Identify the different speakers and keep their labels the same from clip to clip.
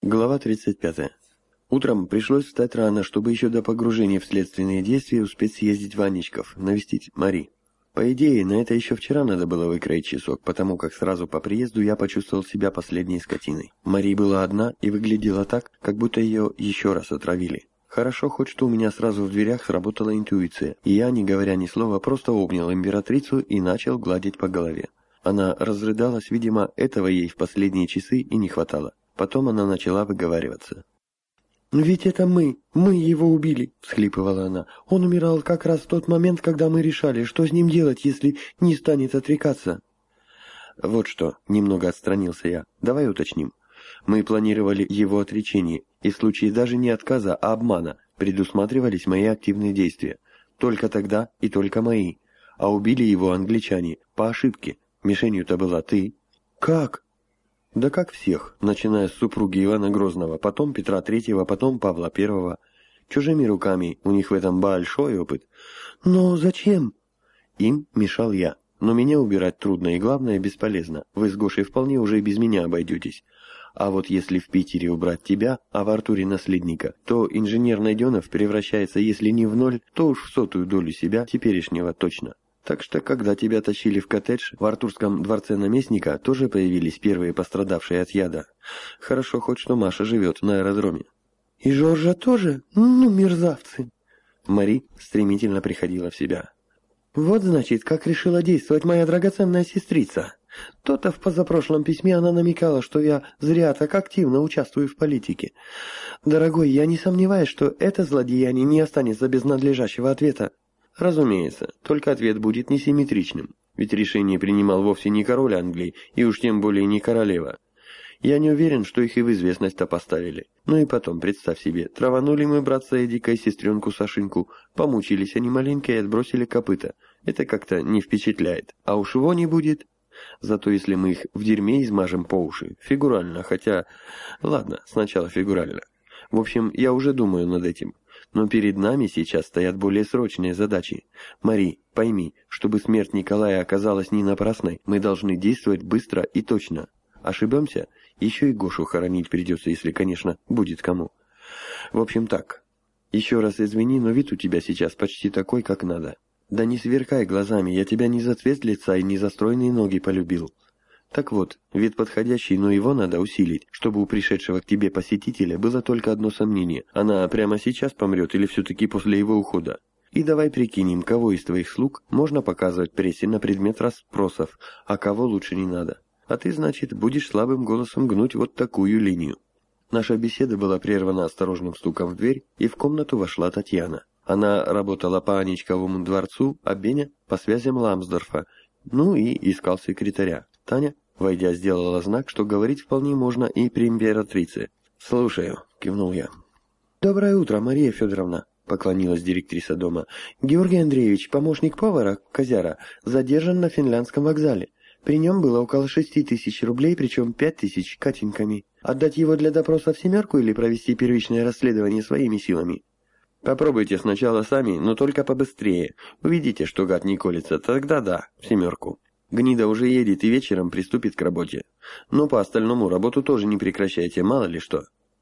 Speaker 1: Глава 35. Утром пришлось встать рано, чтобы еще до погружения в следственные действия успеть съездить в Анничков, навестить Мари. По идее, на это еще вчера надо было выкроить часок, потому как сразу по приезду я почувствовал себя последней скотиной. Мари была одна и выглядела так, как будто ее еще раз отравили. Хорошо хоть что у меня сразу в дверях сработала интуиция, и я, не говоря ни слова, просто обнял императрицу и начал гладить по голове. Она разрыдалась, видимо, этого ей в последние часы и не хватало. Потом она начала выговариваться. «Ведь это мы его убили», — всхлипывала она. «Он умирал как раз в тот момент, когда мы решали, что с ним делать, если не станет отрекаться». «Вот что», — немного отстранился я, — «давай уточним. Мы планировали его отречение, и в случае даже не отказа, а обмана предусматривались мои активные действия. Только тогда и только мои. А убили его англичане, по ошибке. Мишенью-то была ты». «Как?» «Да как всех, начиная с супруги Ивана Грозного, потом Петра Третьего, потом Павла Первого. Чужими руками, у них в этом большой опыт». «Но зачем?» «Им мешал я. Но меня убирать трудно и, главное, бесполезно. Вы с Гошей вполне уже и без меня обойдетесь. А вот если в Питере убрать тебя, а в Артуре наследника, то инженер Найденов превращается, если не в ноль, то уж в 100-ю долю себя теперешнего точно. Так что, когда тебя тащили в коттедж, в Артурском дворце наместника тоже появились первые пострадавшие от яда. Хорошо хоть что Маша живет на аэродроме». «И Жоржа тоже? Ну, мерзавцы!» Мари стремительно приходила в себя. «Вот, значит, как решила действовать моя драгоценная сестрица. То-то в позапрошлом письме она намекала, что я зря так активно участвую в политике. Дорогой, я не сомневаюсь, что это злодеяние не останется без надлежащего ответа». «Разумеется, только ответ будет несимметричным, ведь решение принимал вовсе не король Англии, и уж тем более не королева. Я не уверен, что их и в известность-то поставили. Ну и потом, представь себе, траванули мы братца Эдика и сестренку Сашеньку, помучились они маленько и отбросили копыта. Это как-то не впечатляет, а уж его не будет. Зато если мы их в дерьме измажем по уши, фигурально, хотя... Ладно, сначала фигурально. В общем, я уже думаю над этим. Но перед нами сейчас стоят более срочные задачи. Мари, пойми, чтобы смерть Николая оказалась не напрасной, мы должны действовать быстро и точно. Ошибемся, еще и Гошу хоронить придется, если, конечно, будет кому. В общем так. Еще раз извини, но вид у тебя сейчас почти такой, как надо. Да не сверкай глазами, я тебя не за цвет лица и не за стройные ноги полюбил. Так вот, вид подходящий, но его надо усилить, чтобы у пришедшего к тебе посетителя было только одно сомнение. Она прямо сейчас помрет или все-таки после его ухода? И давай прикинем, кого из твоих слуг можно показывать прессе на предмет расспросов, а кого лучше не надо. А ты, значит, будешь слабым голосом гнуть вот такую линию». Наша беседа была прервана осторожным стуком в дверь, и в комнату вошла Татьяна. Она работала по Анничковому дворцу, а Беня — по связям Ламсдорфа, ну и искал секретаря. Таня, войдя, сделала знак, что говорить вполне можно и при императрице. «Слушаю», — кивнул я. «Доброе утро, Мария Федоровна», — поклонилась директриса дома. «Георгий Андреевич, помощник повара, Козяра, задержан на финляндском вокзале. При нем было около 6000 рублей, причем 5000 катеньками. Отдать его для допроса в «семерку» или провести первичное расследование своими силами?» «Попробуйте сначала сами, но только побыстрее. Увидите, что гад не колется, тогда да, в «семерку». Гнида уже едет и вечером приступит к работе. Но по остальному работу тоже не прекращайте, мало ли что».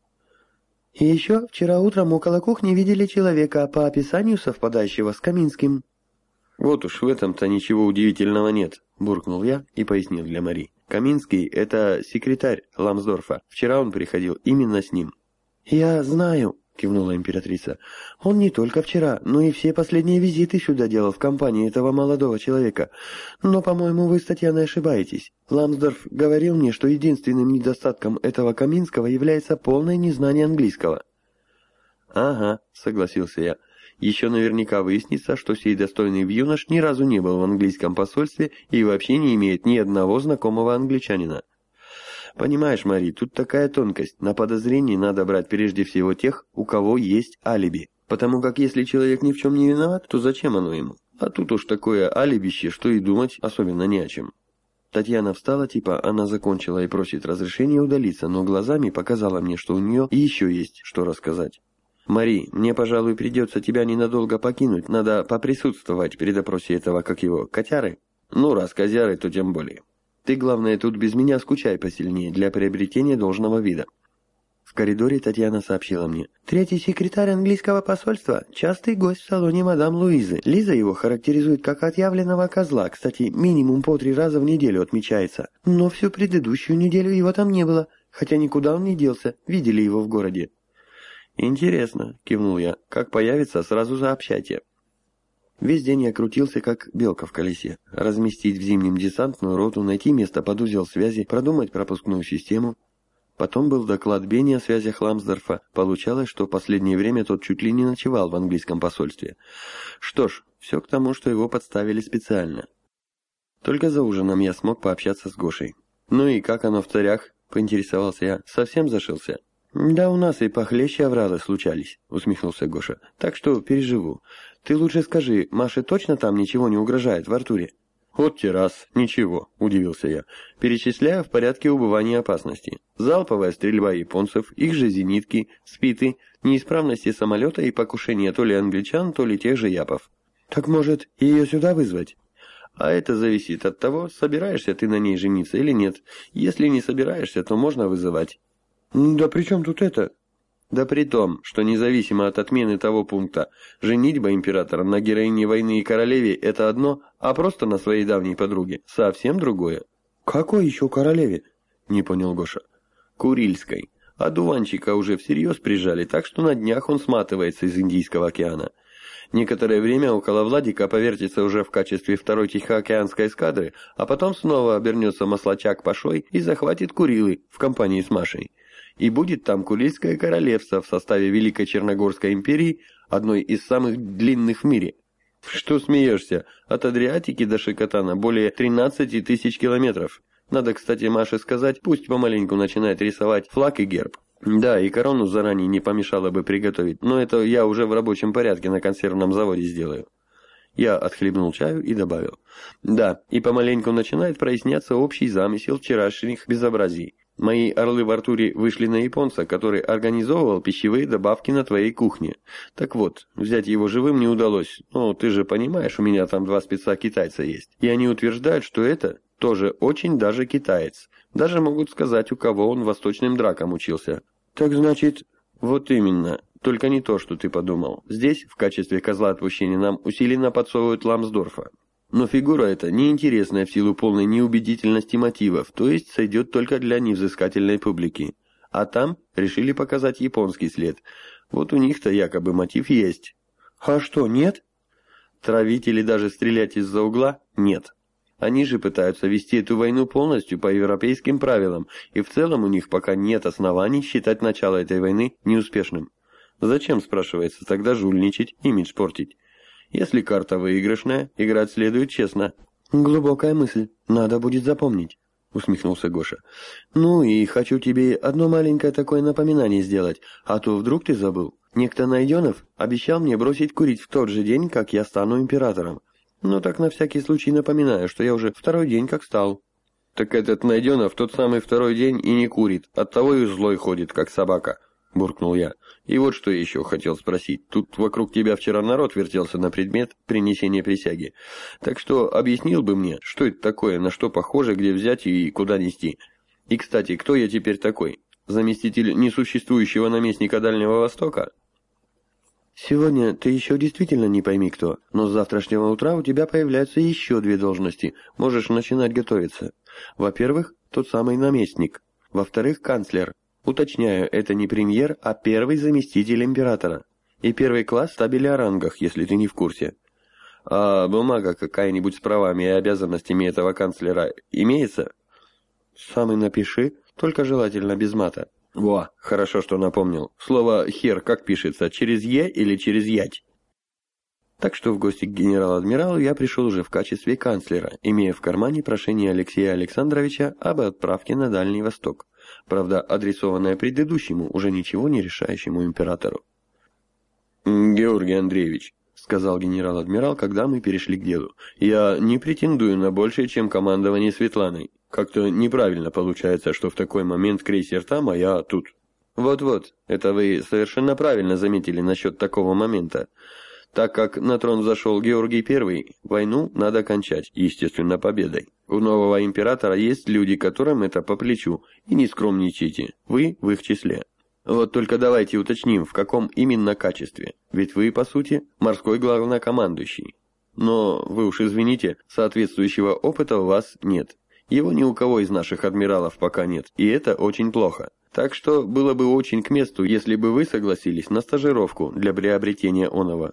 Speaker 1: «И еще вчера утром около кухни видели человека, по описанию совпадающего с Каминским». «Вот уж в этом-то ничего удивительного нет», — буркнул я и пояснил для Мари. «Каминский — это секретарь Ламсдорфа. Вчера он приходил именно с ним». «Я знаю», — кивнула императрица. «Он не только вчера, но и все последние визиты сюда делал в компании этого молодого человека. Но, по-моему, вы с Татьяной ошибаетесь. Ламсдорф говорил мне, что единственным недостатком этого Каминского является полное незнание английского». «Ага», — согласился я. «Еще наверняка выяснится, что сей достойный юнош ни разу не был в английском посольстве и вообще не имеет ни одного знакомого англичанина». «Понимаешь, Мари, тут такая тонкость. На подозрение надо брать прежде всего тех, у кого есть алиби. Потому как если человек ни в чем не виноват, то зачем оно ему? А тут уж такое алибище, что и думать особенно не о чем». Татьяна встала, типа она закончила и просит разрешения удалиться, но глазами показала мне, что у нее еще есть что рассказать. «Мари, мне, пожалуй, придется тебя ненадолго покинуть. Надо поприсутствовать при допросе этого, как его, котяры? Ну, раз козяры, то тем более. Ты, главное, тут без меня скучай посильнее для приобретения должного вида». В коридоре Татьяна сообщила мне. Третий секретарь английского посольства – частый гость в салоне мадам Луизы. Лиза его характеризует как отъявленного козла. Кстати, минимум по 3 раза в неделю отмечается. Но всю предыдущую неделю его там не было. Хотя никуда он не делся. Видели его в городе. «Интересно», – кивнул я. «Как появится, сразу сообщайте». Весь день я крутился, как белка в колесе. Разместить в зимнем десантную роту, найти место под узел связи, продумать пропускную систему. Потом был доклад Бенни о связях Ламсдорфа. Получалось, что последнее время тот чуть ли не ночевал в английском посольстве. Что ж, все к тому, что его подставили специально. Только за ужином я смог пообщаться с Гошей. «Ну и как оно в царях?» – поинтересовался я. «Совсем зашился?» «Да у нас и похлеще авралы случались», — усмехнулся Гоша. «Так что переживу. Ты лучше скажи, Маше точно там ничего не угрожает в Артуре?» «Вот те раз, ничего», — удивился я. «Перечисляю в порядке убывания опасности. Залповая стрельба японцев, их же зенитки, спиты, неисправности самолета и покушение то ли англичан, то ли тех же япов». «Так, может, ее сюда вызвать?» «А это зависит от того, собираешься ты на ней жениться или нет. Если не собираешься, то можно вызывать». «Да при чем тут это?» «Да при том, что независимо от отмены того пункта, женитьба императора на героине войны и королеве – это одно, а просто на своей давней подруге – совсем другое». «Какой еще королеве?» – не понял Гоша. «Курильской. А дуванчика уже всерьез прижали, так что на днях он сматывается из Индийского океана. Некоторое время около Владика повертится уже в качестве второй Тихоокеанской эскадры, а потом снова обернется маслачак Пашой и захватит Курилы в компании с Машей. И будет там Курильское королевство в составе Великой Черногорской империи, одной из самых длинных в мире. Что смеешься? От Адриатики до Шикотана более 13 тысяч километров. Надо, кстати, Маше сказать, пусть помаленьку начинает рисовать флаг и герб. Да, и корону заранее не помешало бы приготовить, но это я уже в рабочем порядке на консервном заводе сделаю. Я отхлебнул чаю и добавил. Да, и помаленьку начинает проясняться общий замысел вчерашних безобразий. Мои орлы в Артуре вышли на японца, который организовывал пищевые добавки на твоей кухне. Так вот, взять его живым не удалось. Ну, ты же понимаешь, у меня там 2 спеца-китайца есть. И они утверждают, что это тоже очень даже китаец. Даже могут сказать, у кого он восточным дракам учился. Так значит, вот именно. Только не то, что ты подумал. Здесь, в качестве козла отпущения, нам усиленно подсовывают Ламсдорфа. Но фигура эта неинтересная в силу полной неубедительности мотивов, то есть сойдет только для невзыскательной публики. А там решили показать японский след. Вот у них-то якобы мотив есть. А что, нет? Травить или даже стрелять из-за угла? Нет. Они же пытаются вести эту войну полностью по европейским правилам, и в целом у них пока нет оснований считать начало этой войны неуспешным. Зачем, спрашивается, тогда жульничать, имидж портить? Если карта выигрышная, играть следует честно. Глубокая мысль, надо будет запомнить, усмехнулся Гоша. Ну и хочу тебе одно маленькое такое напоминание сделать, а то вдруг ты забыл. Некто Найденов обещал мне бросить курить в тот же день, как я стану императором. Ну так на всякий случай напоминаю, что я уже 2-й день как стал. Так этот Найденов тот самый 2-й день и не курит, оттого и злой ходит, как собака. Буркнул я. И вот что я еще хотел спросить. Тут вокруг тебя вчера народ вертелся на предмет принесения присяги. Так что объяснил бы мне, что это такое, на что похоже, где взять и куда нести. И, кстати, кто я теперь такой? Заместитель несуществующего наместника Дальнего Востока? Сегодня ты еще действительно не пойми кто, но с завтрашнего утра у тебя появляются еще 2 должности. Можешь начинать готовиться. Во-первых, тот самый наместник. Во-вторых, канцлер. Уточняю, это не премьер, а 1-й заместитель императора. И 1-й класс в табеле о рангах, если ты не в курсе. А бумага какая-нибудь с правами и обязанностями этого канцлера имеется? Сам и напиши, только желательно без мата. Во, хорошо, что напомнил. Слово «хер» как пишется, через «е» или через «ять»? Так что в гости к генерал-адмиралу я пришел уже в качестве канцлера, имея в кармане прошение Алексея Александровича об отправке на Дальний Восток. Правда, адресованное предыдущему, уже ничего не решающему императору. «Георгий Андреевич», — сказал генерал-адмирал, когда мы перешли к делу, — «я не претендую на большее, чем командование Светланой. Как-то неправильно получается, что в такой момент крейсер там, а я тут». «Вот-вот, это вы совершенно правильно заметили насчет такого момента. Так как на трон зашел Георгий I, войну надо кончать, естественно, победой. У нового императора есть люди, которым это по плечу, и не скромничайте, вы в их числе». Вот только давайте уточним, в каком именно качестве. Ведь вы, по сути, морской главнокомандующий. Но, вы уж извините, соответствующего опыта у вас нет. Его ни у кого из наших адмиралов пока нет, и это очень плохо. Так что было бы очень к месту, если бы вы согласились на стажировку для приобретения оного.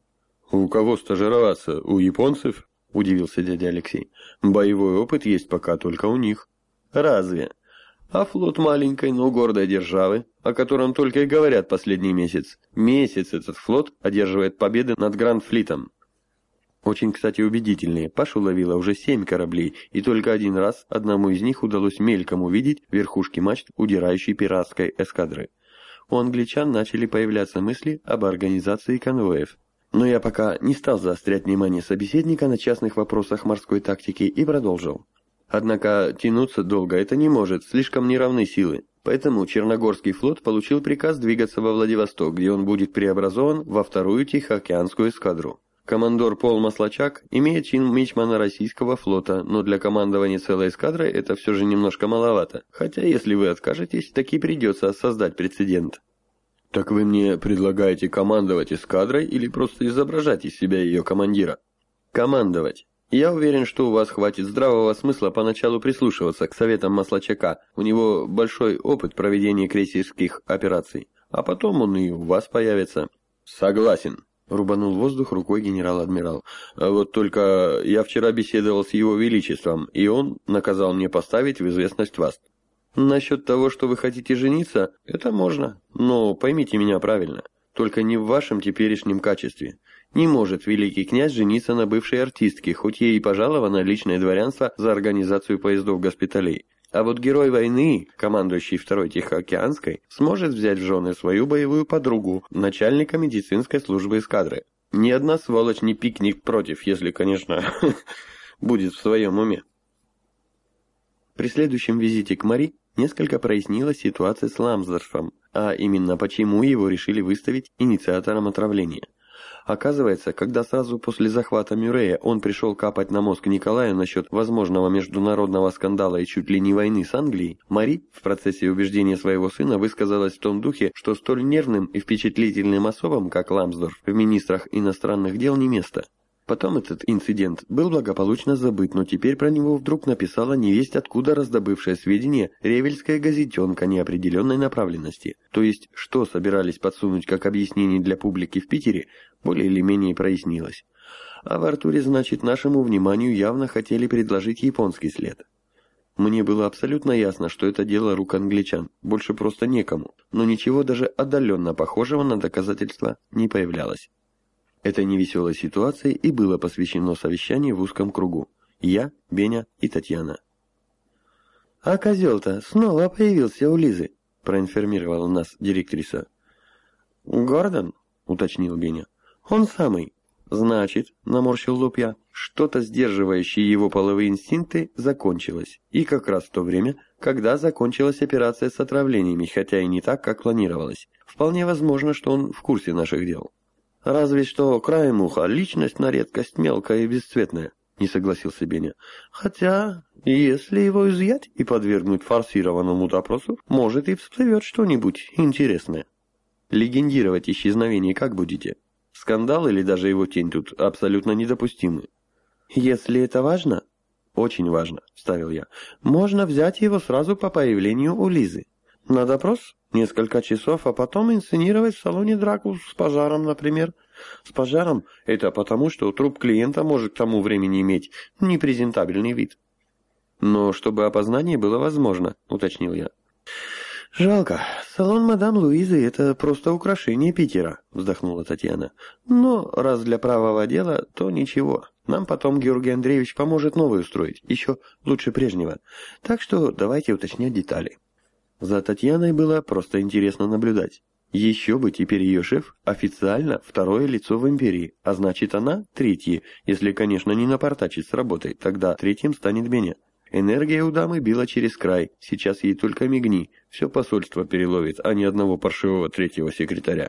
Speaker 1: «У кого стажироваться? У японцев?» – удивился дядя Алексей. «Боевой опыт есть пока только у них». «Разве? А флот маленькой, но гордой державы, о котором только и говорят последний месяц. Месяц этот флот одерживает победы над Гранд-флитом. Очень, кстати, убедительные. Пашу ловило уже 7 кораблей, и только один раз одному из них удалось мельком увидеть верхушки мачт удирающей пиратской эскадры. У англичан начали появляться мысли об организации конвоев. Но я пока не стал заострять внимание собеседника на частных вопросах морской тактики и продолжил. Однако тянуться долго это не может, слишком неравны силы. Поэтому Черногорский флот получил приказ двигаться во Владивосток, где он будет преобразован во вторую Тихоокеанскую эскадру. Командор Пол Маслачак имеет чин мичмана российского флота, но для командования целой эскадрой это все же немножко маловато. Хотя, если вы откажетесь, таки придется создать прецедент. Так вы мне предлагаете командовать эскадрой или просто изображать из себя ее командира? Командовать. Я уверен, что у вас хватит здравого смысла поначалу прислушиваться к советам Маслачака. У него большой опыт проведения крейсерских операций. А потом он и у вас появится. Согласен. Рубанул воздух рукой генерал-адмирал. А вот только я вчера беседовал с его величеством, и он наказал мне поставить в известность вас. Насчет того, что вы хотите жениться, это можно, но поймите меня правильно, только не в вашем теперешнем качестве. Не может великий князь жениться на бывшей артистке, хоть ей и пожаловано личное дворянство за организацию поездов-госпиталей. А вот герой войны, командующий второй Тихоокеанской, сможет взять в жены свою боевую подругу, начальника медицинской службы эскадры. Ни одна сволочь не пикнет против, если, конечно, будет в своем уме. При следующем визите к Мари несколько прояснилась ситуация с Ламсдорфом, а именно почему его решили выставить инициатором отравления. Оказывается, когда сразу после захвата Мюррея он пришел капать на мозг Николаю насчет возможного международного скандала и чуть ли не войны с Англией, Мари в процессе убеждения своего сына высказалась в том духе, что столь нервным и впечатлительным особам, как Ламсдорф, в министрах иностранных дел не место. Потом этот инцидент был благополучно забыт, но теперь про него вдруг написала невесть откуда раздобывшее сведения ревельская газетенка неопределенной направленности. То есть, что собирались подсунуть как объяснение для публики в Питере, более или менее прояснилось. А в Артуре, значит, нашему вниманию явно хотели предложить японский след. Мне было абсолютно ясно, что это дело рук англичан, больше просто некому, но ничего даже отдаленно похожего на доказательства не появлялось. Этой невеселой ситуации и было посвящено совещание в узком кругу. Я, Беня и Татьяна. «А козел-то снова появился у Лизы», — проинформировала нас директриса. «Гордон?» — уточнил Беня. «Он самый». «Значит», — наморщил лоб я, — «что-то сдерживающее его половые инстинкты закончилось. И как раз в то время, когда закончилась операция с отравлениями, хотя и не так, как планировалось. Вполне возможно, что он в курсе наших дел». «Разве что краем уха, личность на редкость мелкая и бесцветная», — не согласился Беня. «Хотя, если его изъять и подвергнуть форсированному допросу, может и всплывет что-нибудь интересное». «Легендировать исчезновение как будете? Скандал или даже его тень тут абсолютно недопустимы». «Если это важно...» «Очень важно», — вставил я. «Можно взять его сразу по появлению у Лизы. На допрос несколько часов, а потом инсценировать в салоне драку с пожаром, например. С пожаром это потому, что труп клиента может к тому времени иметь непрезентабельный вид». «Но чтобы опознание было возможно», — уточнил я. «Жалко. Салон мадам Луизы — это просто украшение Питера», — вздохнула Татьяна. «Но раз для правого дела, то ничего. Нам потом Георгий Андреевич поможет новый устроить, еще лучше прежнего. Так что давайте уточнять детали». За Татьяной было просто интересно наблюдать. Еще бы теперь ее шеф официально второе лицо в империи, а значит она третье, если, конечно, не напортачить с работой, тогда третьим станет Беня. Энергия у дамы била через край, сейчас ей только мигни, все посольство переловит, а ни одного паршивого третьего секретаря.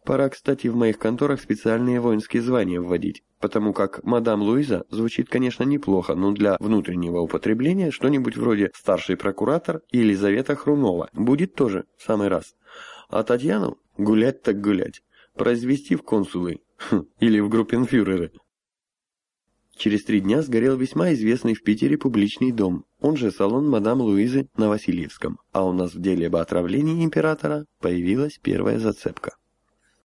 Speaker 1: Пора, кстати, в моих конторах специальные воинские звания вводить, потому как мадам Луиза звучит, конечно, неплохо, но для внутреннего употребления что-нибудь вроде старший прокуратор и Елизавета Хрунова будет тоже в самый раз. А Татьяну гулять так гулять, произвести в консулы или в группенфюреры. Через 3 дня сгорел весьма известный в Питере публичный дом, он же салон мадам Луизы на Васильевском, а у нас в деле об отравлении императора появилась первая зацепка.